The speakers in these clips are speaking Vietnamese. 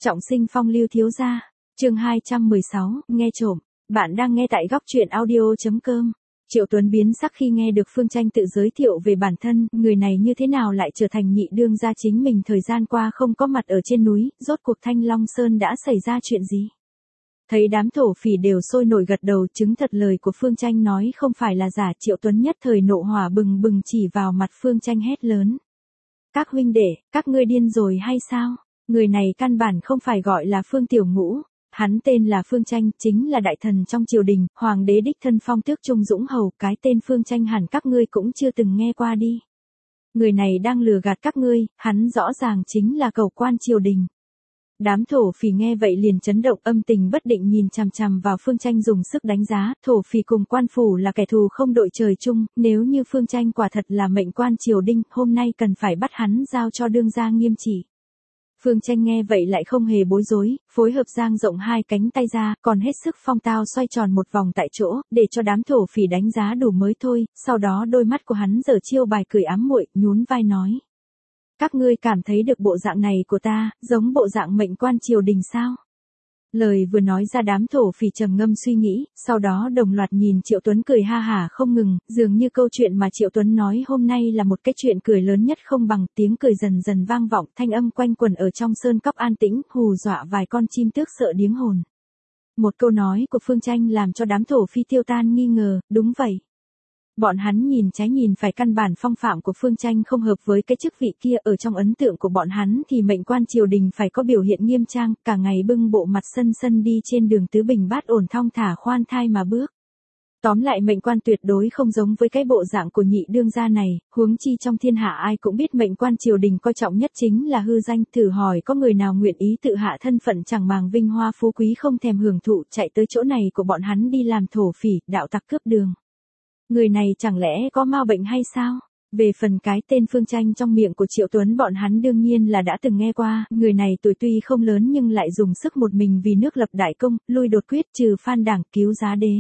Trọng sinh phong lưu thiếu gia, chương 216, nghe trộm. Bạn đang nghe tại góc truyện audio.com. Triệu Tuấn biến sắc khi nghe được Phương Tranh tự giới thiệu về bản thân, người này như thế nào lại trở thành nhị đương gia chính mình thời gian qua không có mặt ở trên núi, rốt cuộc Thanh Long Sơn đã xảy ra chuyện gì? Thấy đám thổ phỉ đều sôi nổi gật đầu chứng thật lời của Phương Tranh nói không phải là giả. Triệu Tuấn nhất thời nộ hỏa bừng bừng chỉ vào mặt Phương Tranh hét lớn. Các huynh đệ, các ngươi điên rồi hay sao? Người này căn bản không phải gọi là Phương Tiểu Ngũ, hắn tên là Phương Tranh, chính là đại thần trong triều đình, hoàng đế đích thân phong tước Trung Dũng Hầu, cái tên Phương Tranh hẳn các ngươi cũng chưa từng nghe qua đi. Người này đang lừa gạt các ngươi, hắn rõ ràng chính là cầu quan triều đình. Đám thổ phỉ nghe vậy liền chấn động, âm tình bất định nhìn chằm chằm vào Phương Tranh dùng sức đánh giá. Thổ phỉ cùng quan phủ là kẻ thù không đội trời chung, nếu như Phương Tranh quả thật là mệnh quan triều đình, hôm nay cần phải bắt hắn giao cho đương gia nghiêm trị. Phương Tranh nghe vậy lại không hề bối rối, phối hợp dang rộng hai cánh tay ra, còn hết sức phong tao xoay tròn một vòng tại chỗ, để cho đám thổ phỉ đánh giá đủ mới thôi. Sau đó đôi mắt của hắn giở chiêu bài cười ám muội, nhún vai nói. Các ngươi cảm thấy được bộ dạng này của ta, giống bộ dạng mệnh quan triều đình sao? Lời vừa nói ra đám thổ phỉ trầm ngâm suy nghĩ, sau đó đồng loạt nhìn Triệu Tuấn cười ha hả không ngừng, dường như câu chuyện mà Triệu Tuấn nói hôm nay là một cái chuyện cười lớn nhất không bằng. Tiếng cười dần dần vang vọng, thanh âm quanh quẩn ở trong sơn cốc an tĩnh, hù dọa vài con chim tước sợ điếng hồn. Một câu nói của Phương Tranh làm cho đám thổ phi tiêu tan nghi ngờ, đúng vậy. Bọn hắn nhìn trái nhìn phải, căn bản phong phạm của Phương Tranh không hợp với cái chức vị kia. Ở trong ấn tượng của bọn hắn thì mệnh quan triều đình phải có biểu hiện nghiêm trang, cả ngày bưng bộ mặt sân sân đi trên đường tứ bình bát ổn thong thả khoan thai mà bước. Tóm lại mệnh quan tuyệt đối không giống với cái bộ dạng của nhị đương gia này, huống chi trong thiên hạ ai cũng biết mệnh quan triều đình coi trọng nhất chính là hư danh. Thử hỏi có người nào nguyện ý tự hạ thân phận chẳng màng vinh hoa phú quý không thèm hưởng thụ, chạy tới chỗ này của bọn hắn đi làm thổ phỉ, đạo tặc cướp đường. Người này chẳng lẽ có ma bệnh hay sao? Về phần cái tên Phương Tranh trong miệng của Triệu Tuấn bọn hắn đương nhiên là đã từng nghe qua, người này tuổi tuy không lớn nhưng lại dùng sức một mình vì nước lập đại công, lui đột quyết trừ Phan Đảng cứu giá đế.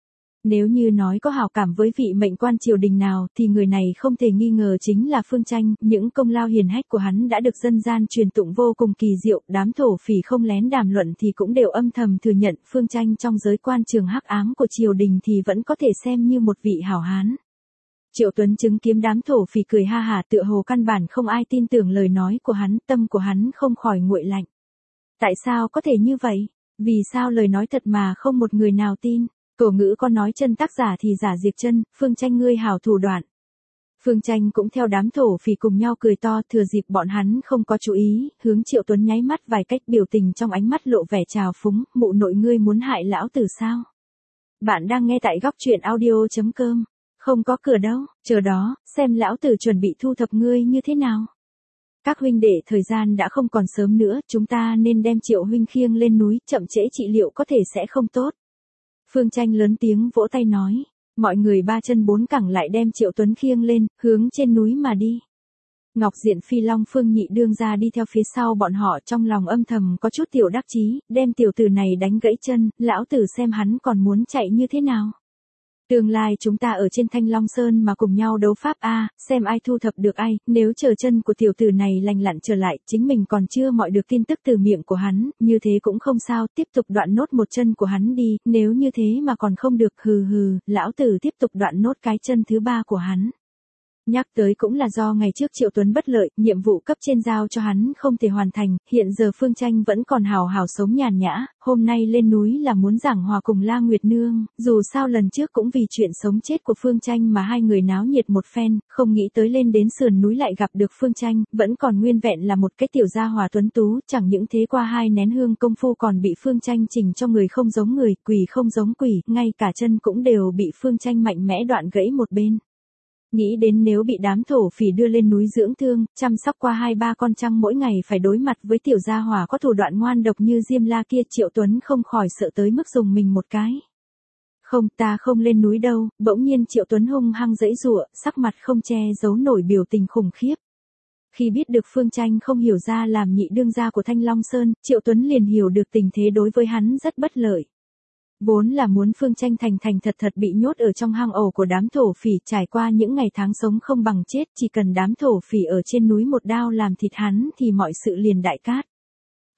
Nếu như nói có hảo cảm với vị mệnh quan triều đình nào thì người này không thể nghi ngờ chính là Phương Tranh. Những công lao hiển hách của hắn đã được dân gian truyền tụng vô cùng kỳ diệu, đám thổ phỉ không lén đàm luận thì cũng đều âm thầm thừa nhận Phương Tranh trong giới quan trường hắc ám của triều đình thì vẫn có thể xem như một vị hảo hán. Triệu Tuấn chứng kiến đám thổ phỉ cười ha hả tựa hồ căn bản không ai tin tưởng lời nói của hắn, tâm của hắn không khỏi nguội lạnh. Tại sao có thể như vậy? Vì sao lời nói thật mà không một người nào tin? Cổ ngữ có nói chân tác giả thì giả diệt chân, Phương Tranh ngươi hảo thủ đoạn. Phương Tranh cũng theo đám thổ phỉ cùng nhau cười to, thừa dịp bọn hắn không có chú ý, hướng Triệu Tuấn nháy mắt vài cách, biểu tình trong ánh mắt lộ vẻ trào phúng, mụ nội ngươi muốn hại lão tử sao? Bạn đang nghe tại góc truyện audio.com. Không có cửa đâu, chờ đó, xem lão tử chuẩn bị thu thập ngươi như thế nào. Các huynh đệ, thời gian đã không còn sớm nữa, chúng ta nên đem Triệu huynh khiêng lên núi, chậm trễ trị liệu có thể sẽ không tốt. Phương Tranh lớn tiếng vỗ tay nói, mọi người ba chân bốn cẳng lại đem Triệu Tuấn khiêng lên, hướng trên núi mà đi. Ngọc Diện Phi Long Phương nhị đương gia đi theo phía sau bọn họ, trong lòng âm thầm có chút tiểu đắc chí, đem tiểu tử này đánh gãy chân, lão tử xem hắn còn muốn chạy như thế nào. Tương lai chúng ta ở trên Thanh Long Sơn mà cùng nhau đấu pháp a, xem ai thu thập được ai, nếu chờ chân của tiểu tử này lành lặn trở lại, chính mình còn chưa mọi được tin tức từ miệng của hắn, như thế cũng không sao, tiếp tục đoạn nốt một chân của hắn đi, nếu như thế mà còn không được, hừ hừ, lão tử tiếp tục đoạn nốt cái chân thứ ba của hắn. Nhắc tới cũng là do ngày trước Triệu Tuấn bất lợi, nhiệm vụ cấp trên giao cho hắn không thể hoàn thành, hiện giờ Phương Tranh vẫn còn hào hào sống nhàn nhã, hôm nay lên núi là muốn giảng hòa cùng La Nguyệt Nương, dù sao lần trước cũng vì chuyện sống chết của Phương Tranh mà hai người náo nhiệt một phen, không nghĩ tới lên đến sườn núi lại gặp được Phương Tranh, vẫn còn nguyên vẹn là một cái tiểu gia hòa tuấn tú, chẳng những thế qua hai nén hương công phu còn bị Phương Tranh chỉnh cho người không giống người, quỷ không giống quỷ, ngay cả chân cũng đều bị Phương Tranh mạnh mẽ đoạn gãy một bên. Nghĩ đến nếu bị đám thổ phỉ đưa lên núi dưỡng thương, chăm sóc qua 2-3 con trăng mỗi ngày phải đối mặt với tiểu gia hỏa có thủ đoạn ngoan độc như Diêm La kia, Triệu Tuấn không khỏi sợ tới mức dùng mình một cái. Không, ta không lên núi đâu, bỗng nhiên Triệu Tuấn hung hăng giãy giụa, sắc mặt không che giấu nổi biểu tình khủng khiếp. Khi biết được Phương Tranh không hiểu ra làm nhị đương gia của Thanh Long Sơn, Triệu Tuấn liền hiểu được tình thế đối với hắn rất bất lợi. Vốn là muốn Phương Tranh thành thật bị nhốt ở trong hang ổ của đám thổ phỉ, trải qua những ngày tháng sống không bằng chết, chỉ cần đám thổ phỉ ở trên núi một đao làm thịt hắn thì mọi sự liền đại cát.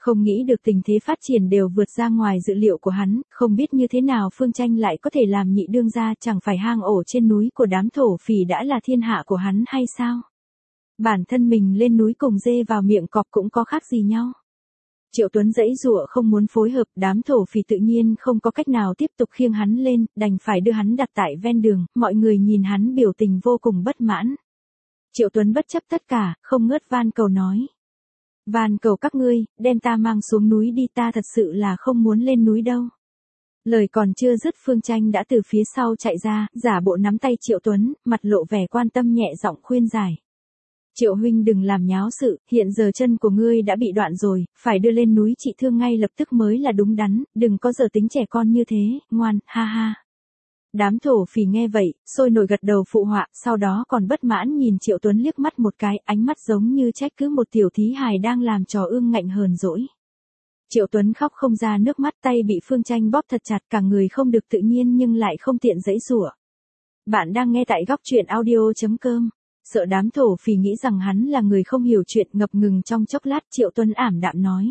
Không nghĩ được tình thế phát triển đều vượt ra ngoài dự liệu của hắn, không biết như thế nào Phương Tranh lại có thể làm nhị đương gia, chẳng phải hang ổ trên núi của đám thổ phỉ đã là thiên hạ của hắn hay sao? Bản thân mình lên núi cùng dê vào miệng cọp cũng có khác gì nhau. Triệu Tuấn giãy giụa không muốn phối hợp, đám thổ phỉ tự nhiên không có cách nào tiếp tục khiêng hắn lên, đành phải đưa hắn đặt tại ven đường, mọi người nhìn hắn biểu tình vô cùng bất mãn. Triệu Tuấn bất chấp tất cả, không ngớt van cầu nói. Van cầu các ngươi, đem ta mang xuống núi đi, ta thật sự là không muốn lên núi đâu. Lời còn chưa dứt Phương Tranh đã từ phía sau chạy ra, giả bộ nắm tay Triệu Tuấn, mặt lộ vẻ quan tâm nhẹ giọng khuyên giải. Triệu huynh đừng làm nháo sự, hiện giờ chân của ngươi đã bị đoạn rồi, phải đưa lên núi trị thương ngay lập tức mới là đúng đắn, đừng có giờ tính trẻ con như thế, ngoan, ha ha. Đám thổ phỉ nghe vậy, sôi nổi gật đầu phụ họa, sau đó còn bất mãn nhìn Triệu Tuấn liếc mắt một cái, ánh mắt giống như trách cứ một tiểu thí hài đang làm trò ương ngạnh hờn dỗi. Triệu Tuấn khóc không ra nước mắt, tay bị Phương Tranh bóp thật chặt, cả người không được tự nhiên nhưng lại không tiện giãy giụa. Bạn đang nghe tại góc truyện audio.com. Sợ đám thổ phỉ nghĩ rằng hắn là người không hiểu chuyện, ngập ngừng trong chốc lát Triệu Tuấn ảm đạm nói.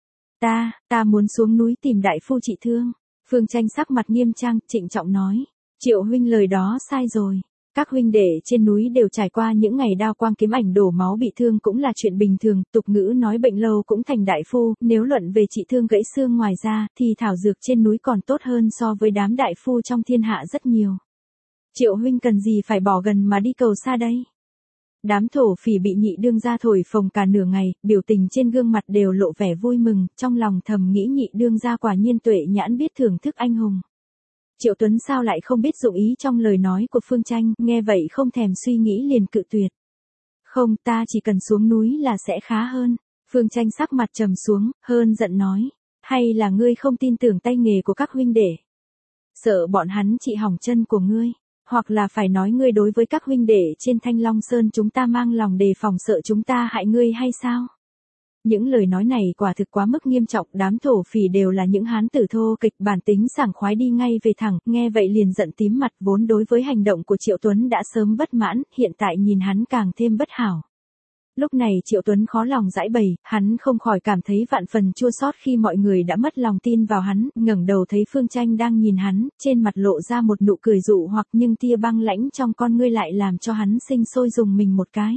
Ta muốn xuống núi tìm đại phu trị thương. Phương Tranh sắc mặt nghiêm trang, trịnh trọng nói. Triệu huynh lời đó sai rồi. Các huynh đệ trên núi đều trải qua những ngày đao quang kiếm ảnh đổ máu bị thương cũng là chuyện bình thường, tục ngữ nói bệnh lâu cũng thành đại phu, nếu luận về trị thương gãy xương ngoài ra, thì thảo dược trên núi còn tốt hơn so với đám đại phu trong thiên hạ rất nhiều. Triệu huynh cần gì phải bỏ gần mà đi cầu xa đây? Đám thổ phỉ bị nhị đương gia thổi phồng cả nửa ngày, biểu tình trên gương mặt đều lộ vẻ vui mừng, trong lòng thầm nghĩ nhị đương gia quả nhiên tuệ nhãn biết thưởng thức anh hùng. Triệu Tuấn sao lại không biết dụng ý trong lời nói của Phương Tranh, nghe vậy không thèm suy nghĩ liền cự tuyệt. Không, ta chỉ cần xuống núi là sẽ khá hơn. Phương Tranh sắc mặt trầm xuống, hơn giận nói. Hay là ngươi không tin tưởng tay nghề của các huynh đệ? Sợ bọn hắn trị hỏng chân của ngươi. Hoặc là phải nói ngươi đối với các huynh đệ trên Thanh Long Sơn chúng ta mang lòng đề phòng sợ chúng ta hại ngươi hay sao? Những lời nói này quả thực quá mức nghiêm trọng, đám thổ phỉ đều là những hán tử thô kịch, bản tính sảng khoái đi ngay về thẳng, nghe vậy liền giận tím mặt, vốn đối với hành động của Triệu Tuấn đã sớm bất mãn, hiện tại nhìn hắn càng thêm bất hảo. Lúc này Triệu Tuấn khó lòng giãi bày, hắn không khỏi cảm thấy vạn phần chua xót khi mọi người đã mất lòng tin vào hắn, ngẩng đầu thấy Phương Tranh đang nhìn hắn, trên mặt lộ ra một nụ cười dụ hoặc nhưng tia băng lãnh trong con ngươi lại làm cho hắn sinh sôi rùng mình một cái.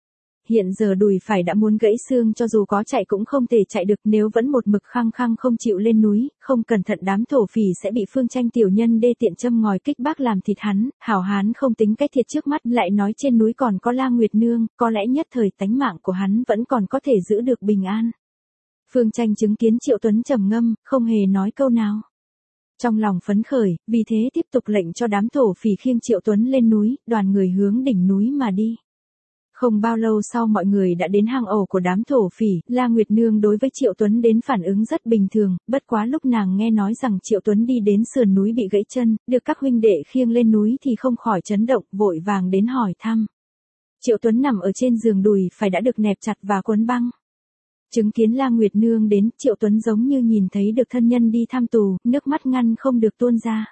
Hiện giờ đùi phải đã muốn gãy xương, cho dù có chạy cũng không thể chạy được, nếu vẫn một mực khăng khăng không chịu lên núi, không cẩn thận đám thổ phỉ sẽ bị Phương Tranh tiểu nhân đê tiện châm ngòi kích bác làm thịt hắn, hảo hán không tính cái thiệt trước mắt, lại nói trên núi còn có La Nguyệt Nương, có lẽ nhất thời tánh mạng của hắn vẫn còn có thể giữ được bình an. Phương Tranh chứng kiến Triệu Tuấn trầm ngâm, không hề nói câu nào. Trong lòng phấn khởi, vì thế tiếp tục lệnh cho đám thổ phỉ khiêng Triệu Tuấn lên núi, đoàn người hướng đỉnh núi mà đi. Không bao lâu sau mọi người đã đến hang ổ của đám thổ phỉ, La Nguyệt Nương đối với Triệu Tuấn đến phản ứng rất bình thường, bất quá lúc nàng nghe nói rằng Triệu Tuấn đi đến sườn núi bị gãy chân, được các huynh đệ khiêng lên núi thì không khỏi chấn động, vội vàng đến hỏi thăm. Triệu Tuấn nằm ở trên giường, đùi phải đã được nẹp chặt và quấn băng. Chứng kiến La Nguyệt Nương đến, Triệu Tuấn giống như nhìn thấy được thân nhân đi thăm tù, nước mắt ngăn không được tuôn ra.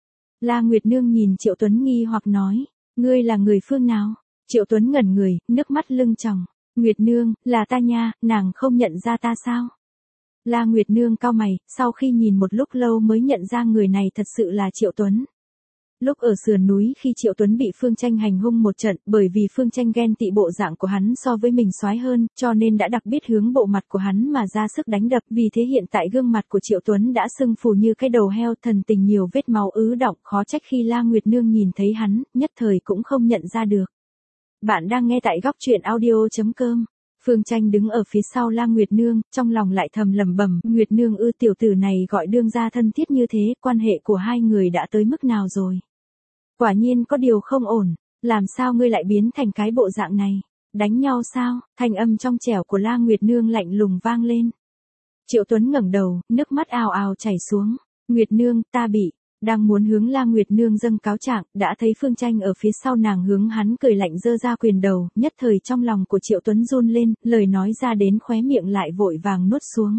La Nguyệt Nương nhìn Triệu Tuấn nghi hoặc nói, ngươi là người phương nào? Triệu Tuấn ngẩn người, nước mắt lưng tròng. Nguyệt Nương, là ta nha, nàng không nhận ra ta sao? La Nguyệt Nương cau mày, sau khi nhìn một lúc lâu mới nhận ra người này thật sự là Triệu Tuấn. Lúc ở sườn núi khi Triệu Tuấn bị Phương Tranh hành hung một trận, bởi vì Phương Tranh ghen tị bộ dạng của hắn so với mình soái hơn, cho nên đã đặc biệt hướng bộ mặt của hắn mà ra sức đánh đập, vì thế hiện tại gương mặt của Triệu Tuấn đã sưng phù như cái đầu heo, thần tình nhiều vết máu ứ đọng, khó trách khi La Nguyệt Nương nhìn thấy hắn, nhất thời cũng không nhận ra được. Bạn đang nghe tại góc truyện audio.com. Phương Tranh đứng ở phía sau La Nguyệt Nương, trong lòng lại thầm lẩm bẩm, Nguyệt Nương ư, tiểu tử này gọi đương gia thân thiết như thế, quan hệ của hai người đã tới mức nào rồi? Quả nhiên có điều không ổn, làm sao ngươi lại biến thành cái bộ dạng này? Đánh nhau sao? Thanh âm trong trẻo của La Nguyệt Nương lạnh lùng vang lên. Triệu Tuấn ngẩng đầu, nước mắt ào ào chảy xuống. Nguyệt Nương, ta bị. Đang muốn hướng La Nguyệt Nương dâng cáo trạng, đã thấy Phương Tranh ở phía sau nàng hướng hắn cười lạnh giơ ra quyền đầu, nhất thời trong lòng của Triệu Tuấn run lên, lời nói ra đến khóe miệng lại vội vàng nuốt xuống.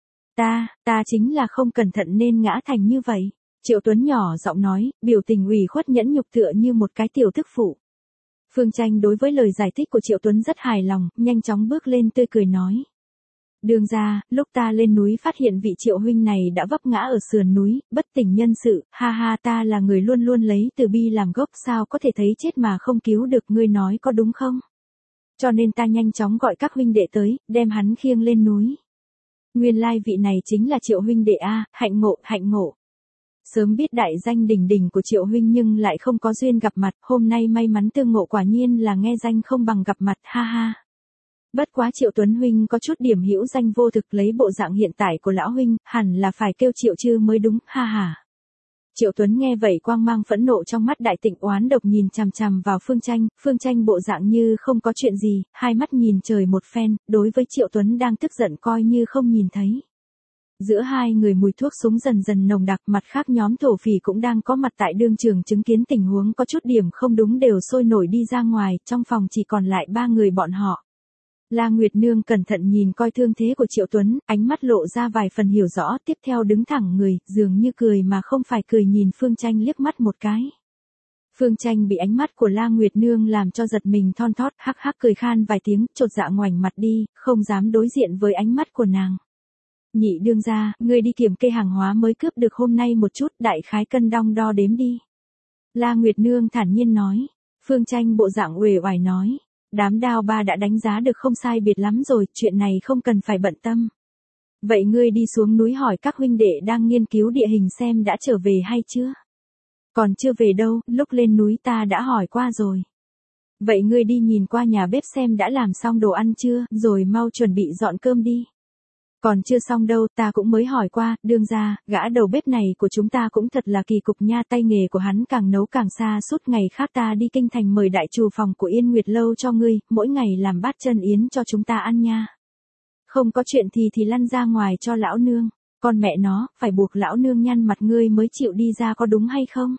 Ta chính là không cẩn thận nên ngã thành như vậy. Triệu Tuấn nhỏ giọng nói, biểu tình ủy khuất nhẫn nhục tựa như một cái tiểu tức phụ. Phương Tranh đối với lời giải thích của Triệu Tuấn rất hài lòng, nhanh chóng bước lên tươi cười nói. Đường ra, lúc ta lên núi phát hiện vị Triệu huynh này đã vấp ngã ở sườn núi, bất tỉnh nhân sự, ha ha, ta là người luôn luôn lấy từ bi làm gốc, sao có thể thấy chết mà không cứu được, ngươi nói có đúng không? Cho nên ta nhanh chóng gọi các huynh đệ tới, đem hắn khiêng lên núi. Nguyên lai vị này chính là Triệu huynh đệ a, hạnh ngộ, hạnh ngộ. Sớm biết đại danh đỉnh đỉnh của Triệu huynh nhưng lại không có duyên gặp mặt, hôm nay may mắn tương ngộ, quả nhiên là nghe danh không bằng gặp mặt, ha ha. Bất quá Triệu Tuấn huynh có chút điểm hữu danh vô thực, lấy bộ dạng hiện tại của lão huynh, hẳn là phải kêu Triệu Trư mới đúng, ha ha. Triệu Tuấn nghe vậy quang mang phẫn nộ trong mắt đại tịnh, oán độc nhìn chằm chằm vào Phương Tranh bộ dạng như không có chuyện gì, hai mắt nhìn trời một phen, đối với Triệu Tuấn đang tức giận coi như không nhìn thấy. Giữa hai người mùi thuốc súng dần dần nồng đặc, mặt khác nhóm thổ phỉ cũng đang có mặt tại đương trường chứng kiến tình huống có chút điểm không đúng đều sôi nổi đi ra ngoài, trong phòng chỉ còn lại ba người bọn họ. La Nguyệt Nương cẩn thận nhìn coi thương thế của Triệu Tuấn, ánh mắt lộ ra vài phần hiểu rõ, tiếp theo đứng thẳng người, dường như cười mà không phải cười, nhìn Phương Tranh liếc mắt một cái. Phương Tranh bị ánh mắt của La Nguyệt Nương làm cho giật mình thon thót, hắc hắc cười khan vài tiếng, chột dạ ngoảnh mặt đi, không dám đối diện với ánh mắt của nàng. Nhị đương gia, ngươi đi kiểm kê hàng hóa mới cướp được hôm nay một chút, đại khái cân đong đo đếm đi. La Nguyệt Nương thản nhiên nói. Phương Tranh bộ dạng uể oải nói. Đám đao ba đã đánh giá được không sai biệt lắm rồi, chuyện này không cần phải bận tâm. Vậy ngươi đi xuống núi hỏi các huynh đệ đang nghiên cứu địa hình xem đã trở về hay chưa? Còn chưa về đâu, lúc lên núi ta đã hỏi qua rồi. Vậy ngươi đi nhìn qua nhà bếp xem đã làm xong đồ ăn chưa, rồi mau chuẩn bị dọn cơm đi. Còn chưa xong đâu, ta cũng mới hỏi qua, đương gia, gã đầu bếp này của chúng ta cũng thật là kỳ cục nha, tay nghề của hắn càng nấu càng xa suốt, ngày khác ta đi kinh thành mời đại trù phòng của Yên Nguyệt Lâu cho ngươi, mỗi ngày làm bát chân yến cho chúng ta ăn nha. Không có chuyện thì lăn ra ngoài cho lão nương, con mẹ nó, phải buộc lão nương nhăn mặt ngươi mới chịu đi ra có đúng hay không?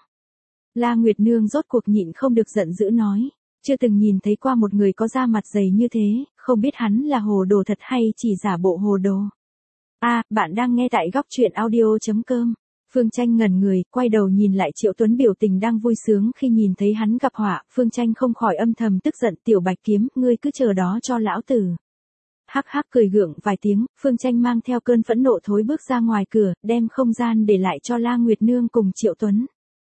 La Nguyệt Nương rốt cuộc nhịn không được giận dữ nói. Chưa từng nhìn thấy qua một người có da mặt dày như thế, không biết hắn là hồ đồ thật hay chỉ giả bộ hồ đồ. Bạn đang nghe tại góc truyện audio.com. Phương Tranh ngẩn người, quay đầu nhìn lại Triệu Tuấn biểu tình đang vui sướng khi nhìn thấy hắn gặp họa, Phương Tranh không khỏi âm thầm tức giận, tiểu Bạch Kiếm, ngươi cứ chờ đó cho lão tử. Hắc hắc cười gượng vài tiếng, Phương Tranh mang theo cơn phẫn nộ thối bước ra ngoài cửa, đem không gian để lại cho La Nguyệt Nương cùng Triệu Tuấn.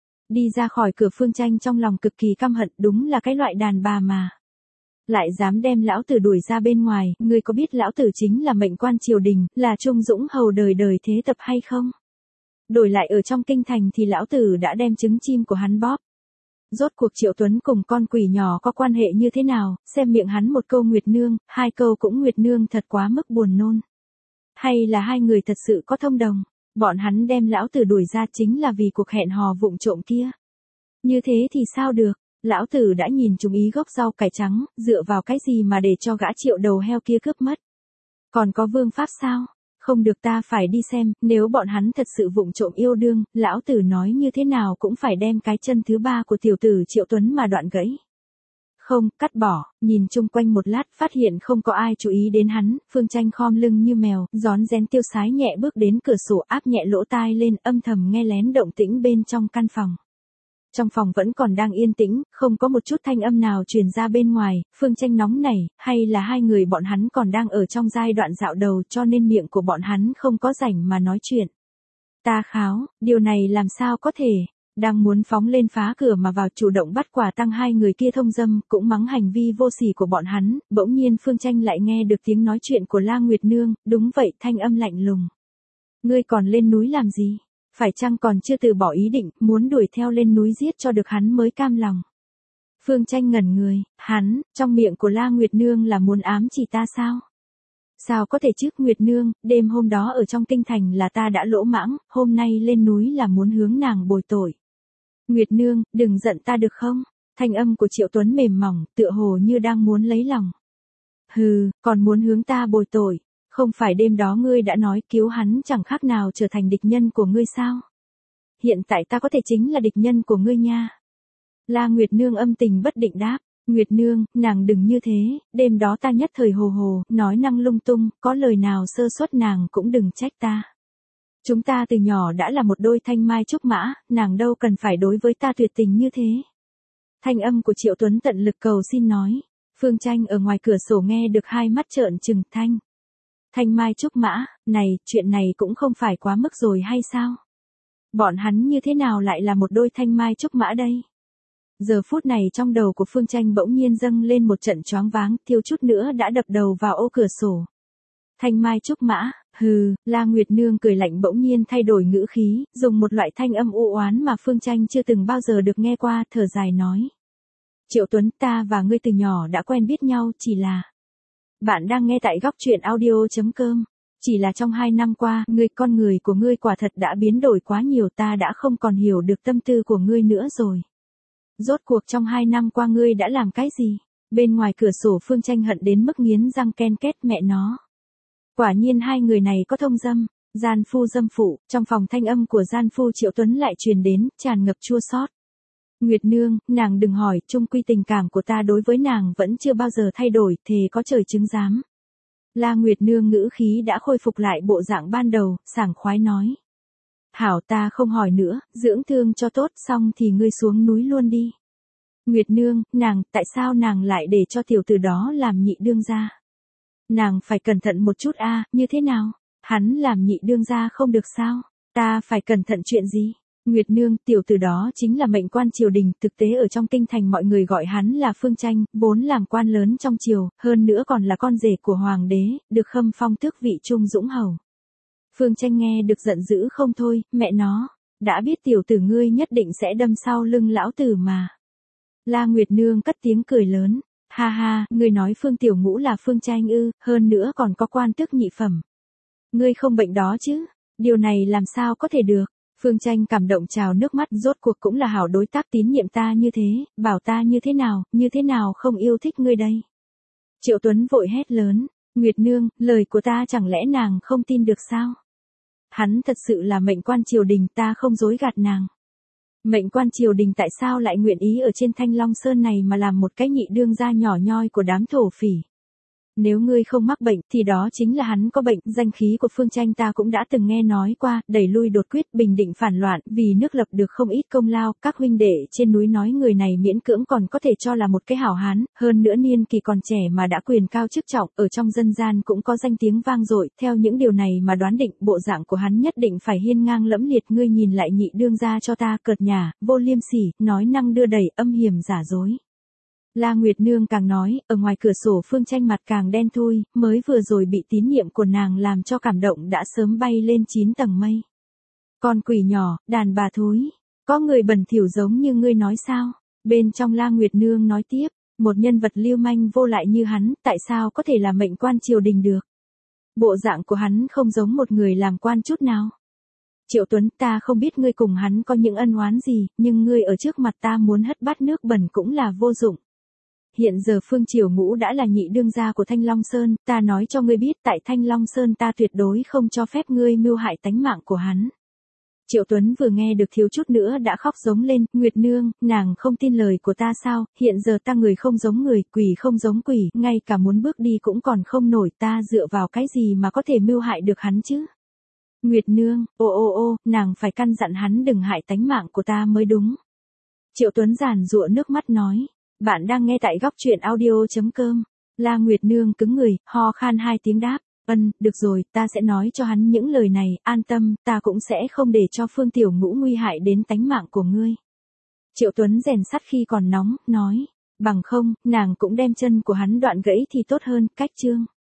Đi ra khỏi cửa, Phương Tranh trong lòng cực kỳ căm hận, đúng là cái loại đàn bà mà. Lại dám đem lão tử đuổi ra bên ngoài, ngươi có biết lão tử chính là mệnh quan triều đình, là trung dũng hầu đời đời thế tập hay không? Đổi lại ở trong kinh thành thì lão tử đã đem trứng chim của hắn bóp. Rốt cuộc Triệu Tuấn cùng con quỷ nhỏ có quan hệ như thế nào, xem miệng hắn một câu Nguyệt Nương, hai câu cũng Nguyệt Nương thật quá mức buồn nôn. Hay là hai người thật sự có thông đồng? Bọn hắn đem lão tử đuổi ra chính là vì cuộc hẹn hò vụng trộm kia. Như thế thì sao được, lão tử đã nhìn trúng ý gốc rau cải trắng, dựa vào cái gì mà để cho gã Triệu đầu heo kia cướp mất. Còn có vương pháp sao? Không được, ta phải đi xem, nếu bọn hắn thật sự vụng trộm yêu đương, lão tử nói như thế nào cũng phải đem cái chân thứ ba của tiểu tử Triệu Tuấn mà đoạn gãy. Không, cắt bỏ, nhìn chung quanh một lát phát hiện không có ai chú ý đến hắn, Phương Tranh khom lưng như mèo, rón rén tiêu sái nhẹ bước đến cửa sổ, áp nhẹ lỗ tai lên, âm thầm nghe lén động tĩnh bên trong căn phòng. Trong phòng vẫn còn đang yên tĩnh, không có một chút thanh âm nào truyền ra bên ngoài, Phương Tranh nóng nảy, hay là hai người bọn hắn còn đang ở trong giai đoạn dạo đầu cho nên miệng của bọn hắn không có rảnh mà nói chuyện. Ta kháo, điều này làm sao có thể? Đang muốn phóng lên phá cửa mà vào chủ động bắt quả tang hai người kia thông dâm, cũng mắng hành vi vô sỉ của bọn hắn, bỗng nhiên Phương Tranh lại nghe được tiếng nói chuyện của La Nguyệt Nương, đúng vậy, thanh âm lạnh lùng. Ngươi còn lên núi làm gì? Phải chăng còn chưa từ bỏ ý định, muốn đuổi theo lên núi giết cho được hắn mới cam lòng? Phương Tranh ngẩn người, hắn, trong miệng của La Nguyệt Nương là muốn ám chỉ ta sao? Sao có thể chứ, Nguyệt Nương, đêm hôm đó ở trong kinh thành là ta đã lỗ mãng, hôm nay lên núi là muốn hướng nàng bồi tội. Nguyệt Nương, đừng giận ta được không? Thanh âm của Triệu Tuấn mềm mỏng, tựa hồ như đang muốn lấy lòng. Hừ, còn muốn hướng ta bồi tội. Không phải đêm đó ngươi đã nói cứu hắn chẳng khác nào trở thành địch nhân của ngươi sao? Hiện tại ta có thể chính là địch nhân của ngươi nha. La Nguyệt Nương âm tình bất định đáp. Nguyệt Nương, nàng đừng như thế, đêm đó ta nhất thời hồ hồ, nói năng lung tung, có lời nào sơ suất nàng cũng đừng trách ta. Chúng ta từ nhỏ đã là một đôi thanh mai trúc mã, nàng đâu cần phải đối với ta tuyệt tình như thế. Thanh âm của Triệu Tuấn tận lực cầu xin nói. Phương Tranh ở ngoài cửa sổ nghe được hai mắt trợn trừng. Thanh Thanh mai trúc mã, này, chuyện này cũng không phải quá mức rồi hay sao? Bọn hắn như thế nào lại là một đôi thanh mai trúc mã đây? Giờ phút này trong đầu của Phương Tranh bỗng nhiên dâng lên một trận choáng váng, thiếu chút nữa đã đập đầu vào ô cửa sổ. Thanh mai trúc mã, hừ, La Nguyệt Nương cười lạnh bỗng nhiên thay đổi ngữ khí, dùng một loại thanh âm u oán mà Phương Tranh chưa từng bao giờ được nghe qua, thở dài nói. Triệu Tuấn, ta và ngươi từ nhỏ đã quen biết nhau, chỉ là... Bạn đang nghe tại góc truyện audio.com. Chỉ là trong 2 năm qua, con người của ngươi quả thật đã biến đổi quá nhiều, ta đã không còn hiểu được tâm tư của ngươi nữa rồi. Rốt cuộc trong 2 năm qua ngươi đã làm cái gì? Bên ngoài cửa sổ Phương Tranh hận đến mức nghiến răng ken két mẹ nó. Quả nhiên hai người này có thông dâm, gian phu dâm phụ, trong phòng thanh âm của gian phu Triệu Tuấn lại truyền đến, tràn ngập chua xót. Nguyệt Nương, nàng đừng hỏi, chung quy tình cảm của ta đối với nàng vẫn chưa bao giờ thay đổi, thề có trời chứng giám. La Nguyệt Nương ngữ khí đã khôi phục lại bộ dạng ban đầu, sảng khoái nói. Hảo, ta không hỏi nữa, dưỡng thương cho tốt xong thì ngươi xuống núi luôn đi. Nguyệt Nương, tại sao nàng lại để cho tiểu tử đó làm nhị đương gia? Nàng phải cẩn thận một chút a, như thế nào? Hắn làm nhị đương gia không được sao? Ta phải cẩn thận chuyện gì? Nguyệt Nương, tiểu tử đó chính là mệnh quan triều đình, thực tế ở trong kinh thành mọi người gọi hắn là Phương Tranh, vốn làm quan lớn trong triều, hơn nữa còn là con rể của hoàng đế, được khâm phong tước vị trung dũng hầu. Phương Tranh nghe được giận dữ không thôi, mẹ nó, đã biết tiểu tử ngươi nhất định sẽ đâm sau lưng lão tử mà. La Nguyệt Nương cất tiếng cười lớn, ha ha, ngươi nói Phương Tiểu Ngũ là Phương Tranh ư, hơn nữa còn có quan tước nhị phẩm. Ngươi không bệnh đó chứ, điều này làm sao có thể được. Phương Tranh cảm động trào nước mắt, rốt cuộc cũng là hảo đối tác tín nhiệm ta như thế, bảo ta như thế nào không yêu thích ngươi đây. Triệu Tuấn vội hét lớn, Nguyệt Nương, lời của ta chẳng lẽ nàng không tin được sao? Hắn thật sự là mệnh quan triều đình, ta không dối gạt nàng. Mệnh quan triều đình tại sao lại nguyện ý ở trên Thanh Long Sơn này mà làm một cái nhị đương gia nhỏ nhoi của đám thổ phỉ? Nếu ngươi không mắc bệnh thì đó chính là hắn có bệnh, danh khí của Phương Tranh ta cũng đã từng nghe nói qua, đẩy lui đột quyết, bình định phản loạn, vì nước lập được không ít công lao, các huynh đệ trên núi nói người này miễn cưỡng còn có thể cho là một cái hảo hán, hơn nữa niên kỳ còn trẻ mà đã quyền cao chức trọng, ở trong dân gian cũng có danh tiếng vang dội, theo những điều này mà đoán định bộ dạng của hắn nhất định phải hiên ngang lẫm liệt, ngươi nhìn lại nhị đương gia cho ta, cợt nhả, vô liêm sỉ, nói năng đưa đẩy, âm hiểm giả dối. La Nguyệt Nương càng nói, ở ngoài cửa sổ Phương Tranh mặt càng đen thui, mới vừa rồi bị tín nhiệm của nàng làm cho cảm động đã sớm bay lên 9 tầng mây. Con quỷ nhỏ, đàn bà thối, có người bẩn thỉu giống như ngươi nói sao? Bên trong La Nguyệt Nương nói tiếp, một nhân vật lưu manh vô lại như hắn, tại sao có thể là mệnh quan triều đình được? Bộ dạng của hắn không giống một người làm quan chút nào. Triệu Tuấn, ta không biết ngươi cùng hắn có những ân oán gì, nhưng ngươi ở trước mặt ta muốn hất bát nước bẩn cũng là vô dụng. Hiện giờ Phương Triều Ngũ đã là nhị đương gia của Thanh Long Sơn, ta nói cho ngươi biết tại Thanh Long Sơn ta tuyệt đối không cho phép ngươi mưu hại tánh mạng của hắn. Triệu Tuấn vừa nghe được thiếu chút nữa đã khóc giống lên, Nguyệt Nương, nàng không tin lời của ta sao, hiện giờ ta người không giống người, quỷ không giống quỷ, ngay cả muốn bước đi cũng còn không nổi, ta dựa vào cái gì mà có thể mưu hại được hắn chứ? Nguyệt Nương, nàng phải căn dặn hắn đừng hại tánh mạng của ta mới đúng. Triệu Tuấn giàn giụa nước mắt nói. Bạn đang nghe tại góc truyện audio.com. La Nguyệt Nương cứng người, ho khan 2 tiếng đáp. Được rồi, ta sẽ nói cho hắn những lời này, an tâm, ta cũng sẽ không để cho Phương Tiểu Ngũ nguy hại đến tánh mạng của ngươi. Triệu Tuấn rèn sắt khi còn nóng, nói. Bằng không, nàng cũng đem chân của hắn đoạn gãy thì tốt hơn, cách chương.